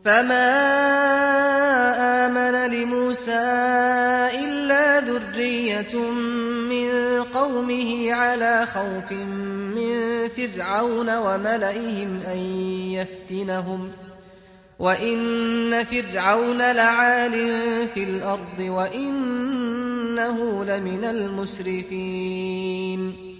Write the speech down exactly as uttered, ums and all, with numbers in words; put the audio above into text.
فما آمن لموسى إلا ذرية من قومه على خوف من فرعون وملئهم أن يفتنهم وإن فرعون لعال في الأرض وإنه لمن المسرفين